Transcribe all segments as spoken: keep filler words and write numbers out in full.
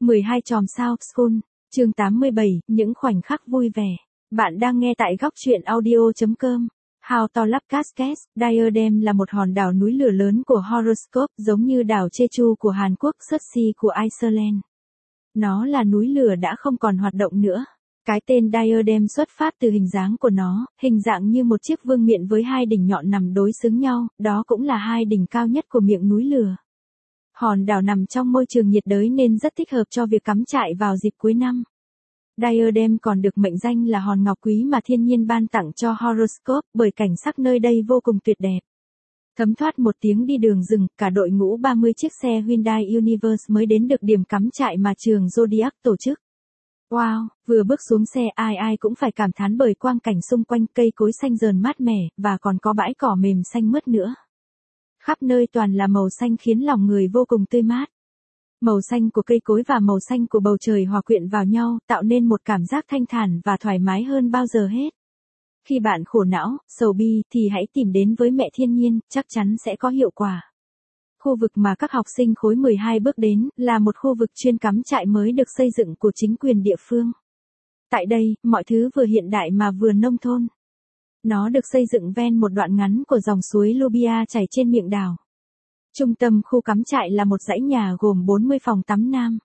mười hai chòm sao School, chương tám mươi bảy, những khoảnh khắc vui vẻ. Bạn đang nghe tại góc truyện audio.com. How to love Cascades, Diadem là một hòn đảo núi lửa lớn của horoscope, giống như đảo Jeju của Hàn Quốc, Surtsey của Iceland. Nó là núi lửa đã không còn hoạt động nữa. Cái tên Diadem xuất phát từ hình dáng của nó, hình dạng như một chiếc vương miện với hai đỉnh nhọn nằm đối xứng nhau, đó cũng là hai đỉnh cao nhất của miệng núi lửa. Hòn đảo nằm trong môi trường nhiệt đới nên rất thích hợp cho việc cắm trại vào dịp cuối năm. Diadem còn được mệnh danh là hòn ngọc quý mà thiên nhiên ban tặng cho horoscope, bởi cảnh sắc nơi đây vô cùng tuyệt đẹp. Thấm thoát một tiếng đi đường rừng, cả đội ngũ ba mươi chiếc xe Hyundai Universe mới đến được điểm cắm trại mà trường Zodiac tổ chức. Wow, vừa bước xuống xe ai ai cũng phải cảm thán bởi quang cảnh xung quanh, cây cối xanh rờn mát mẻ, và còn có bãi cỏ mềm xanh mướt nữa. Khắp nơi toàn là màu xanh khiến lòng người vô cùng tươi mát. Màu xanh của cây cối và màu xanh của bầu trời hòa quyện vào nhau, tạo nên một cảm giác thanh thản và thoải mái hơn bao giờ hết. Khi bạn khổ não, sầu bi, thì hãy tìm đến với mẹ thiên nhiên, chắc chắn sẽ có hiệu quả. Khu vực mà các học sinh khối mười hai bước đến, là một khu vực chuyên cắm trại mới được xây dựng của chính quyền địa phương. Tại đây, mọi thứ vừa hiện đại mà vừa nông thôn. Nó được xây dựng ven một đoạn ngắn của dòng suối Lubia chảy trên miệng đảo. Trung tâm khu cắm trại là một dãy nhà gồm bốn mươi phòng tắm nam,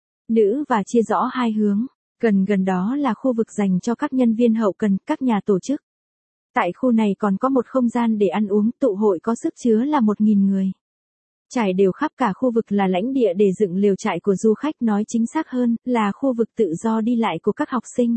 nữ và chia rõ hai hướng. Gần gần đó là khu vực dành cho các nhân viên hậu cần, các nhà tổ chức. Tại khu này còn có một không gian để ăn uống, tụ hội có sức chứa là một nghìn người. Trải đều khắp cả khu vực là lãnh địa để dựng lều trại của du khách, nói chính xác hơn, là khu vực tự do đi lại của các học sinh.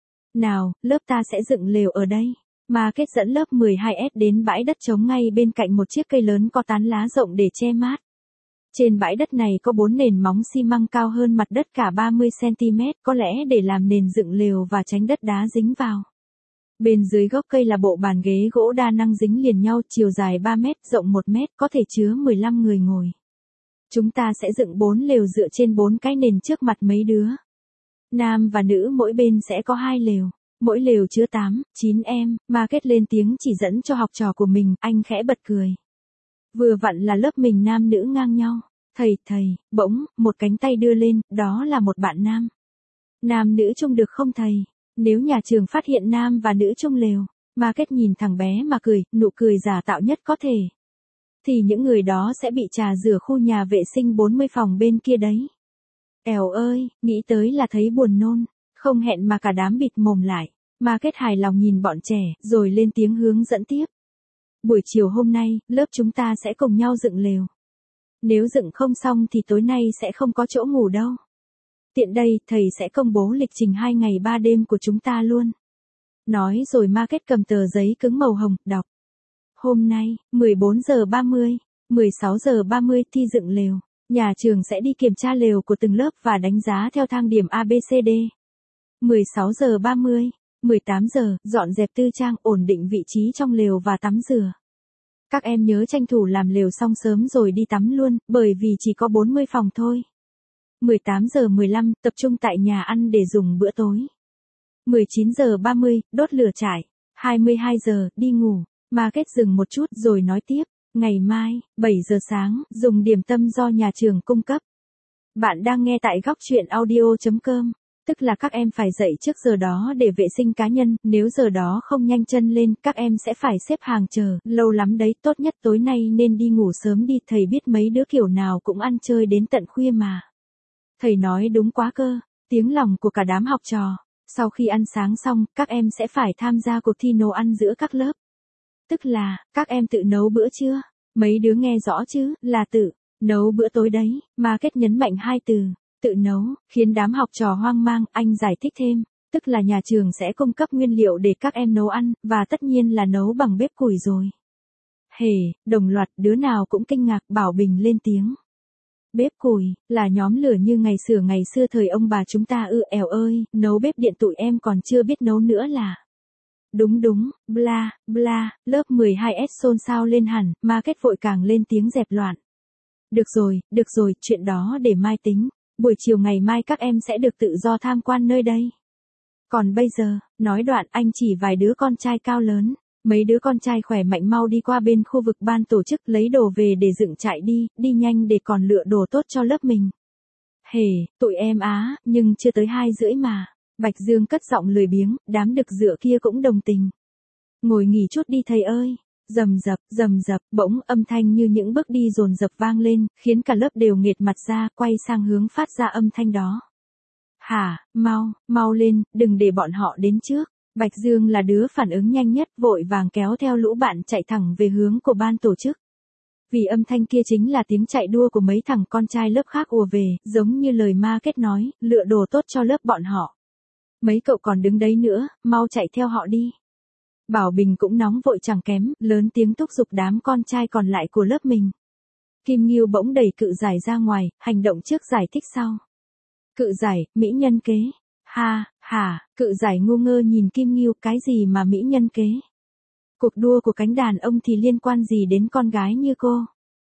Nào, lớp ta sẽ dựng lều ở đây. Market dẫn lớp mười hai S đến bãi đất trống ngay bên cạnh một chiếc cây lớn có tán lá rộng để che mát. Trên bãi đất này có bốn nền móng xi măng cao hơn mặt đất cả ba mươi xăng ti mét, có lẽ để làm nền dựng lều và tránh đất đá dính vào. Bên dưới gốc cây là bộ bàn ghế gỗ đa năng dính liền nhau, chiều dài ba mét, rộng một mét, có thể chứa mười lăm người ngồi. Chúng ta sẽ dựng bốn lều dựa trên bốn cái nền trước mặt mấy đứa. Nam và nữ mỗi bên sẽ có hai lều. Mỗi lều chứa tám, chín em, Market lên tiếng chỉ dẫn cho học trò của mình, anh khẽ bật cười. Vừa vặn là lớp mình nam nữ ngang nhau. Thầy, thầy, bỗng, một cánh tay đưa lên, đó là một bạn nam. Nam nữ chung được không thầy? Nếu nhà trường phát hiện nam và nữ chung lều, Market nhìn thằng bé mà cười, nụ cười giả tạo nhất có thể. Thì những người đó sẽ bị trà rửa khu nhà vệ sinh bốn mươi phòng bên kia đấy. Èo ơi, nghĩ tới là thấy buồn nôn. Không hẹn mà cả đám bịt mồm lại. Market hài lòng nhìn bọn trẻ, rồi lên tiếng hướng dẫn tiếp. Buổi chiều hôm nay, lớp chúng ta sẽ cùng nhau dựng lều. Nếu dựng không xong thì tối nay sẽ không có chỗ ngủ đâu. Tiện đây, thầy sẽ công bố lịch trình hai ngày ba đêm của chúng ta luôn. Nói rồi Market cầm tờ giấy cứng màu hồng, đọc. Hôm nay, mười bốn giờ ba mươi, mười sáu giờ ba mươi thi dựng lều. Nhà trường sẽ đi kiểm tra lều của từng lớp và đánh giá theo thang điểm A B C D. mười sáu giờ ba mươi, mười tám giờ, dọn dẹp tư trang, ổn định vị trí trong lều và tắm rửa. Các em nhớ tranh thủ làm lều xong sớm rồi đi tắm luôn, bởi vì chỉ có bốn mươi phòng thôi. mười tám giờ mười lăm, tập trung tại nhà ăn để dùng bữa tối. mười chín giờ ba mươi, đốt lửa trại. hai mươi hai giờ, đi ngủ. Market dừng một chút rồi nói tiếp. Ngày mai, bảy giờ sáng, dùng điểm tâm do nhà trường cung cấp. Bạn đang nghe tại góc truyện audio.com. Tức là các em phải dậy trước giờ đó để vệ sinh cá nhân, nếu giờ đó không nhanh chân lên, các em sẽ phải xếp hàng chờ, lâu lắm đấy, tốt nhất tối nay nên đi ngủ sớm đi, thầy biết mấy đứa kiểu nào cũng ăn chơi đến tận khuya mà. Thầy nói đúng quá cơ, tiếng lòng của cả đám học trò. Sau khi ăn sáng xong, các em sẽ phải tham gia cuộc thi nấu ăn giữa các lớp. Tức là, các em tự nấu bữa trưa, mấy đứa nghe rõ chứ, là tự nấu bữa tối đấy, Market nhấn mạnh hai từ. Tự nấu, khiến đám học trò hoang mang, anh giải thích thêm, tức là nhà trường sẽ cung cấp nguyên liệu để các em nấu ăn, và tất nhiên là nấu bằng bếp củi rồi. Hề, đồng loạt đứa nào cũng kinh ngạc, Bảo Bình lên tiếng. Bếp củi, là nhóm lửa như ngày xưa ngày xưa thời ông bà chúng ta ư, èo ơi, nấu bếp điện tụi em còn chưa biết nấu nữa là. Đúng đúng, bla, bla, lớp mười hai S xôn xao lên hẳn, Market vội càng lên tiếng dẹp loạn. Được rồi, được rồi, chuyện đó để mai tính. Buổi chiều ngày mai các em sẽ được tự do tham quan nơi đây. Còn bây giờ, nói đoạn anh chỉ vài đứa con trai cao lớn. Mấy đứa con trai khỏe mạnh mau đi qua bên khu vực ban tổ chức lấy đồ về để dựng trại đi, đi nhanh để còn lựa đồ tốt cho lớp mình. Hề, tụi em á, nhưng chưa tới hai rưỡi mà. Bạch Dương cất giọng lười biếng, đám đực dựa kia cũng đồng tình. Ngồi nghỉ chút đi thầy ơi. Rầm rập, rầm rập, bỗng âm thanh như những bước đi dồn dập vang lên, khiến cả lớp đều nghệt mặt ra, quay sang hướng phát ra âm thanh đó. Hả, mau, mau lên, đừng để bọn họ đến trước. Bạch Dương là đứa phản ứng nhanh nhất, vội vàng kéo theo lũ bạn chạy thẳng về hướng của ban tổ chức. Vì âm thanh kia chính là tiếng chạy đua của mấy thằng con trai lớp khác ùa về, giống như lời ma kết nói, lựa đồ tốt cho lớp bọn họ. Mấy cậu còn đứng đấy nữa, mau chạy theo họ đi. Bảo Bình cũng nóng vội chẳng kém, lớn tiếng thúc giục đám con trai còn lại của lớp mình. Kim Ngưu bỗng đẩy Cự Giải ra ngoài, hành động trước giải thích sau. Cự Giải, mỹ nhân kế. Ha, hả, Cự Giải ngu ngơ nhìn Kim Ngưu, cái gì mà mỹ nhân kế? Cuộc đua của cánh đàn ông thì liên quan gì đến con gái như cô?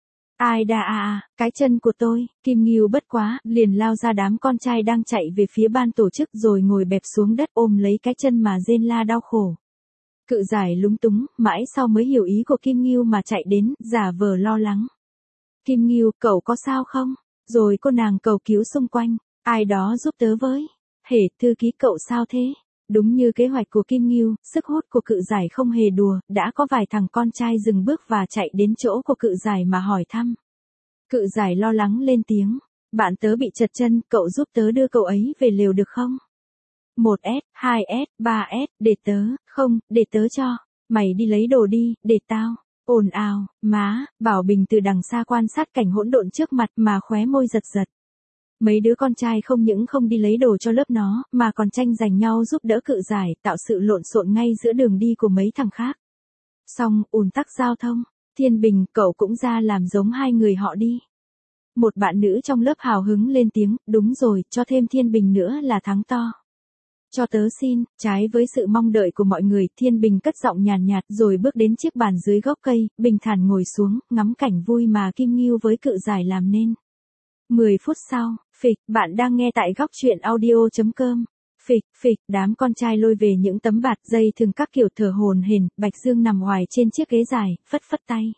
Ai đà à à, cái chân của tôi. Kim Ngưu bất quá, liền lao ra đám con trai đang chạy về phía ban tổ chức rồi ngồi bẹp xuống đất ôm lấy cái chân mà rên la đau khổ. Cự Giải lúng túng, mãi sau mới hiểu ý của Kim Ngưu mà chạy đến, giả vờ lo lắng. Kim Ngưu, cậu có sao không? Rồi cô nàng cầu cứu xung quanh, ai đó giúp tớ với. Hề, thư ký cậu sao thế? Đúng như kế hoạch của Kim Ngưu, sức hút của Cự Giải không hề đùa, đã có vài thằng con trai dừng bước và chạy đến chỗ của Cự Giải mà hỏi thăm. Cự Giải lo lắng lên tiếng, bạn tớ bị trật chân, cậu giúp tớ đưa cậu ấy về lều được không? một S, hai S, ba S, để tớ, không, để tớ cho, mày đi lấy đồ đi, để tao, ồn ào, má, Bảo Bình từ đằng xa quan sát cảnh hỗn độn trước mặt mà khóe môi giật giật. Mấy đứa con trai không những không đi lấy đồ cho lớp nó, mà còn tranh giành nhau giúp đỡ Cự Giải, tạo sự lộn xộn ngay giữa đường đi của mấy thằng khác. Xong, ùn tắc giao thông, Thiên Bình, cậu cũng ra làm giống hai người họ đi. Một bạn nữ trong lớp hào hứng lên tiếng, đúng rồi, cho thêm Thiên Bình nữa là thắng to. Cho tớ xin, trái với sự mong đợi của mọi người, Thiên Bình cất giọng nhàn nhạt, nhạt rồi bước đến chiếc bàn dưới gốc cây, bình thản ngồi xuống, ngắm cảnh vui mà Kim Ngưu với Cự Giải làm nên. mười phút sau, phịch, bạn đang nghe tại góc truyện audio chấm com. Phịch, phịch, đám con trai lôi về những tấm bạt dây thường các kiểu thở hồn hển, Bạch Dương nằm hoài trên chiếc ghế dài, phất phất tay.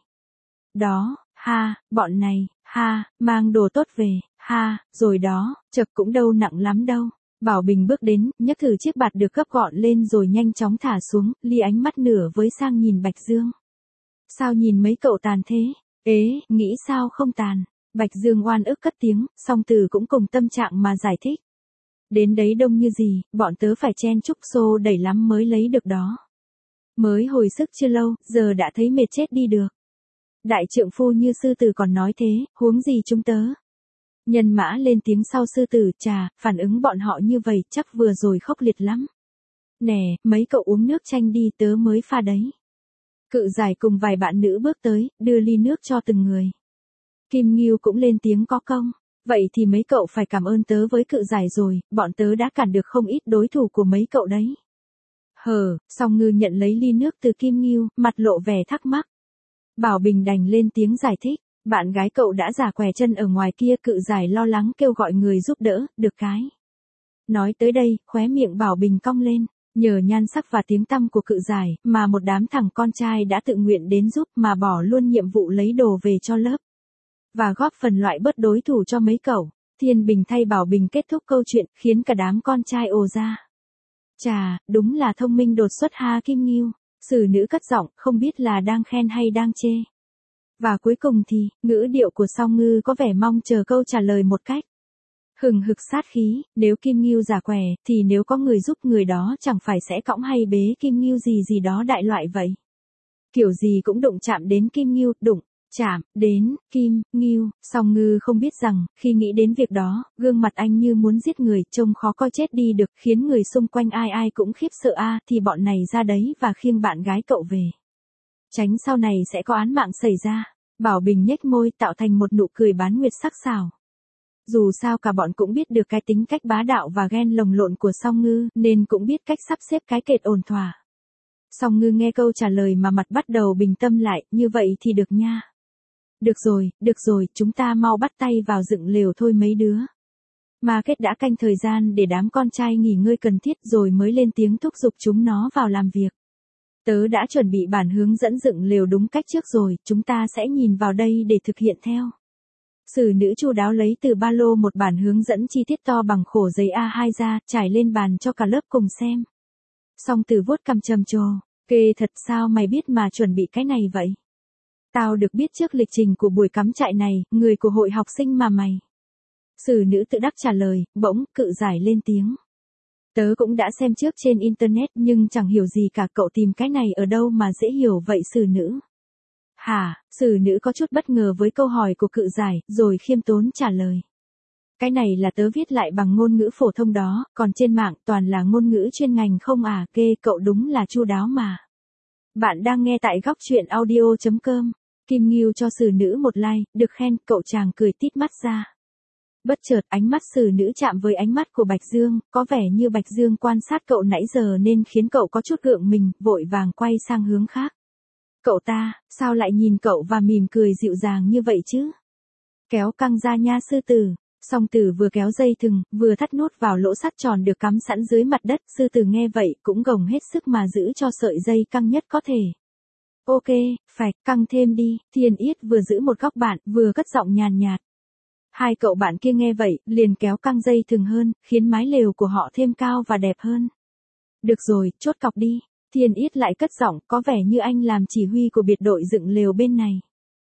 Đó, ha, bọn này, ha, mang đồ tốt về, ha, rồi đó, chật cũng đâu nặng lắm đâu. Bảo Bình bước đến, nhấc thử chiếc bạt được gấp gọn lên rồi nhanh chóng thả xuống, ly ánh mắt nửa với sang nhìn Bạch Dương. Sao nhìn mấy cậu tàn thế? Ế, nghĩ sao không tàn? Bạch Dương oan ức cất tiếng, song từ cũng cùng tâm trạng mà giải thích. Đến đấy đông như gì, bọn tớ phải chen chúc xô đẩy lắm mới lấy được đó. Mới hồi sức chưa lâu, giờ đã thấy mệt chết đi được. Đại trượng phu như sư tử còn nói thế, huống gì chúng tớ. Nhân Mã lên tiếng sau sư tử, chà, phản ứng bọn họ như vậy chắc vừa rồi khốc liệt lắm. Nè, mấy cậu uống nước chanh đi, tớ mới pha đấy. Cự Giải cùng vài bạn nữ bước tới, đưa ly nước cho từng người. Kim Ngưu cũng lên tiếng có công. Vậy thì mấy cậu phải cảm ơn tớ với Cự Giải rồi, bọn tớ đã cản được không ít đối thủ của mấy cậu đấy. Hờ, Song Ngư nhận lấy ly nước từ Kim Ngưu, mặt lộ vẻ thắc mắc. Bảo Bình đành lên tiếng giải thích, bạn gái cậu đã giả què chân ở ngoài kia. Cự Giải lo lắng kêu gọi người giúp đỡ, được cái. Nói tới đây, khóe miệng Bảo Bình cong lên, nhờ nhan sắc và tiếng tăm của Cự Giải, mà một đám thằng con trai đã tự nguyện đến giúp mà bỏ luôn nhiệm vụ lấy đồ về cho lớp. Và góp phần loại bớt đối thủ cho mấy cậu. Thiên Bình thay Bảo Bình kết thúc câu chuyện, khiến cả đám con trai ồ ra. Chà, đúng là thông minh đột xuất ha Kim Ngưu. Sử nữ cất giọng, không biết là đang khen hay đang chê. Và cuối cùng thì, ngữ điệu của Song Ngư có vẻ mong chờ câu trả lời một cách hừng hực sát khí. Nếu Kim Ngưu giả què, thì nếu có người giúp người đó chẳng phải sẽ cõng hay bế Kim Ngưu gì gì đó đại loại vậy. Kiểu gì cũng đụng chạm đến Kim Ngưu, đụng chạm đến Kim Ngưu. Song Ngư không biết rằng, khi nghĩ đến việc đó, gương mặt anh như muốn giết người, trông khó coi chết đi được, khiến người xung quanh ai ai cũng khiếp sợ a, thì bọn này ra đấy và khiêng bạn gái cậu về. Tránh sau này sẽ có án mạng xảy ra. Bảo Bình nhếch môi tạo thành một nụ cười bán nguyệt sắc sảo. Dù sao cả bọn cũng biết được cái tính cách bá đạo và ghen lồng lộn của Song Ngư, nên cũng biết cách sắp xếp cái kệt ổn thỏa. Song Ngư nghe câu trả lời mà mặt bắt đầu bình tâm lại, như vậy thì được nha. Được rồi, được rồi, chúng ta mau bắt tay vào dựng lều thôi mấy đứa. Mà Kết đã canh thời gian để đám con trai nghỉ ngơi cần thiết rồi mới lên tiếng thúc giục chúng nó vào làm việc. Tớ đã chuẩn bị bản hướng dẫn dựng lều đúng cách trước rồi, chúng ta sẽ nhìn vào đây để thực hiện theo. Sử nữ chu đáo lấy từ ba lô một bản hướng dẫn chi tiết to bằng khổ giấy A hai ra, trải lên bàn cho cả lớp cùng xem. Song Từ vuốt cằm trầm trồ, kê thật sao mày biết mà chuẩn bị cái này vậy? Tao được biết trước lịch trình của buổi cắm trại này, người của hội học sinh mà mày. Sử nữ tự đắc trả lời, bỗng cự giải lên tiếng. Tớ cũng đã xem trước trên internet nhưng chẳng hiểu gì cả, cậu tìm cái này ở đâu mà dễ hiểu vậy sử nữ? Hả? Sử nữ có chút bất ngờ với câu hỏi của cự giải, rồi khiêm tốn trả lời. Cái này là tớ viết lại bằng ngôn ngữ phổ thông đó, còn trên mạng toàn là ngôn ngữ chuyên ngành không à, kê cậu đúng là chu đáo mà. Bạn đang nghe tại góc truyện audio chấm com. Kim Ngưu cho sử nữ một like, được khen, cậu chàng cười tít mắt ra. Bất chợt ánh mắt sử nữ chạm với ánh mắt của Bạch Dương, có vẻ như Bạch Dương quan sát cậu nãy giờ nên khiến cậu có chút gượng mình, vội vàng quay sang hướng khác. Cậu ta, sao lại nhìn cậu và mỉm cười dịu dàng như vậy chứ? Kéo căng ra nha sư tử. Song Tử vừa kéo dây thừng, vừa thắt nút vào lỗ sắt tròn được cắm sẵn dưới mặt đất, sư tử nghe vậy cũng gồng hết sức mà giữ cho sợi dây căng nhất có thể. Ok, phải, căng thêm đi, Thiên Yết vừa giữ một góc bạn, vừa cất giọng nhàn nhạt. Hai cậu bạn kia nghe vậy, liền kéo căng dây thừng hơn, khiến mái lều của họ thêm cao và đẹp hơn. Được rồi, chốt cọc đi. Thiên Yết lại cất giọng, có vẻ như anh làm chỉ huy của biệt đội dựng lều bên này.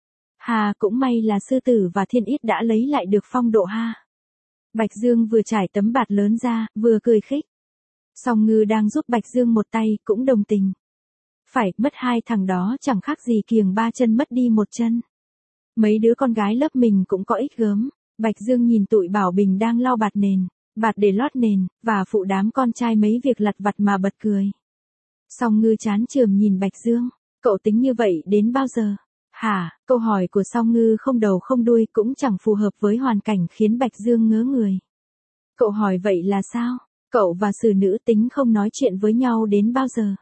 Hà, cũng may là sư tử và Thiên Yết đã lấy lại được phong độ ha. Bạch Dương vừa trải tấm bạt lớn ra, vừa cười khích. Song Ngư đang giúp Bạch Dương một tay, cũng đồng tình. Phải, mất hai thằng đó chẳng khác gì kiềng ba chân mất đi một chân. Mấy đứa con gái lớp mình cũng có ít gớm. Bạch Dương nhìn tụi Bảo Bình đang lau bạt nền, bạt để lót nền, và phụ đám con trai mấy việc lặt vặt mà bật cười. Song Ngư chán chườm nhìn Bạch Dương, cậu tính như vậy đến bao giờ? Hả? Câu hỏi của Song Ngư không đầu không đuôi cũng chẳng phù hợp với hoàn cảnh khiến Bạch Dương ngớ người. Cậu hỏi vậy là sao? Cậu và sử nữ tính không nói chuyện với nhau đến bao giờ?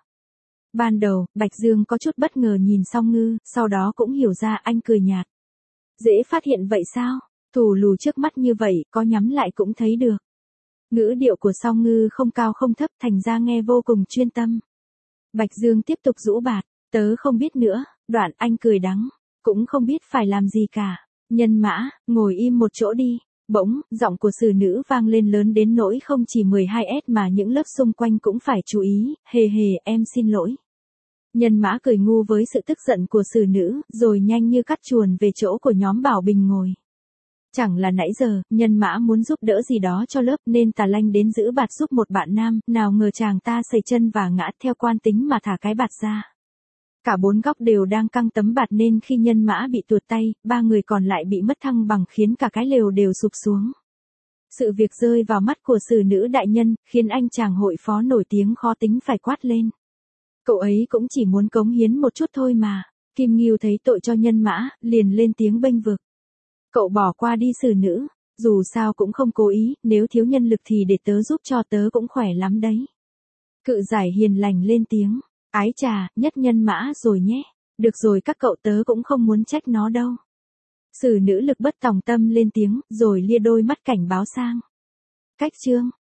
Ban đầu, Bạch Dương có chút bất ngờ nhìn Song Ngư, sau đó cũng hiểu ra, anh cười nhạt. Dễ phát hiện vậy sao? Thù lù trước mắt như vậy, có nhắm lại cũng thấy được. Ngữ điệu của Song Ngư không cao không thấp, thành ra nghe vô cùng chuyên tâm. Bạch Dương tiếp tục rũ bạt, tớ không biết nữa, đoạn anh cười đắng, cũng không biết phải làm gì cả. Nhân Mã, ngồi im một chỗ đi. Bỗng, giọng của sử nữ vang lên lớn đến nỗi không chỉ mười hai S mà những lớp xung quanh cũng phải chú ý, hề hề, em xin lỗi. Nhân Mã cười ngu với sự tức giận của sử nữ, rồi nhanh như cắt chuồn về chỗ của nhóm Bảo Bình ngồi. Chẳng là nãy giờ, Nhân Mã muốn giúp đỡ gì đó cho lớp nên Tà Lanh đến giữ bạt giúp một bạn nam, nào ngờ chàng ta sẩy chân và ngã theo quan tính mà thả cái bạt ra. Cả bốn góc đều đang căng tấm bạt nên khi Nhân Mã bị tuột tay, ba người còn lại bị mất thăng bằng khiến cả cái lều đều sụp xuống. Sự việc rơi vào mắt của sử nữ đại nhân, khiến anh chàng hội phó nổi tiếng khó tính phải quát lên. Cậu ấy cũng chỉ muốn cống hiến một chút thôi mà. Kim Ngưu thấy tội cho Nhân Mã, liền lên tiếng bênh vực. Cậu bỏ qua đi sử nữ, dù sao cũng không cố ý, nếu thiếu nhân lực thì để tớ giúp cho, tớ cũng khỏe lắm đấy. Cự giải hiền lành lên tiếng. Ái chà, nhất Nhân Mã rồi nhé. Được rồi, các cậu, tớ cũng không muốn trách nó đâu. Sử nữ lực bất tòng tâm lên tiếng, rồi lia đôi mắt cảnh báo sang. Cách chương.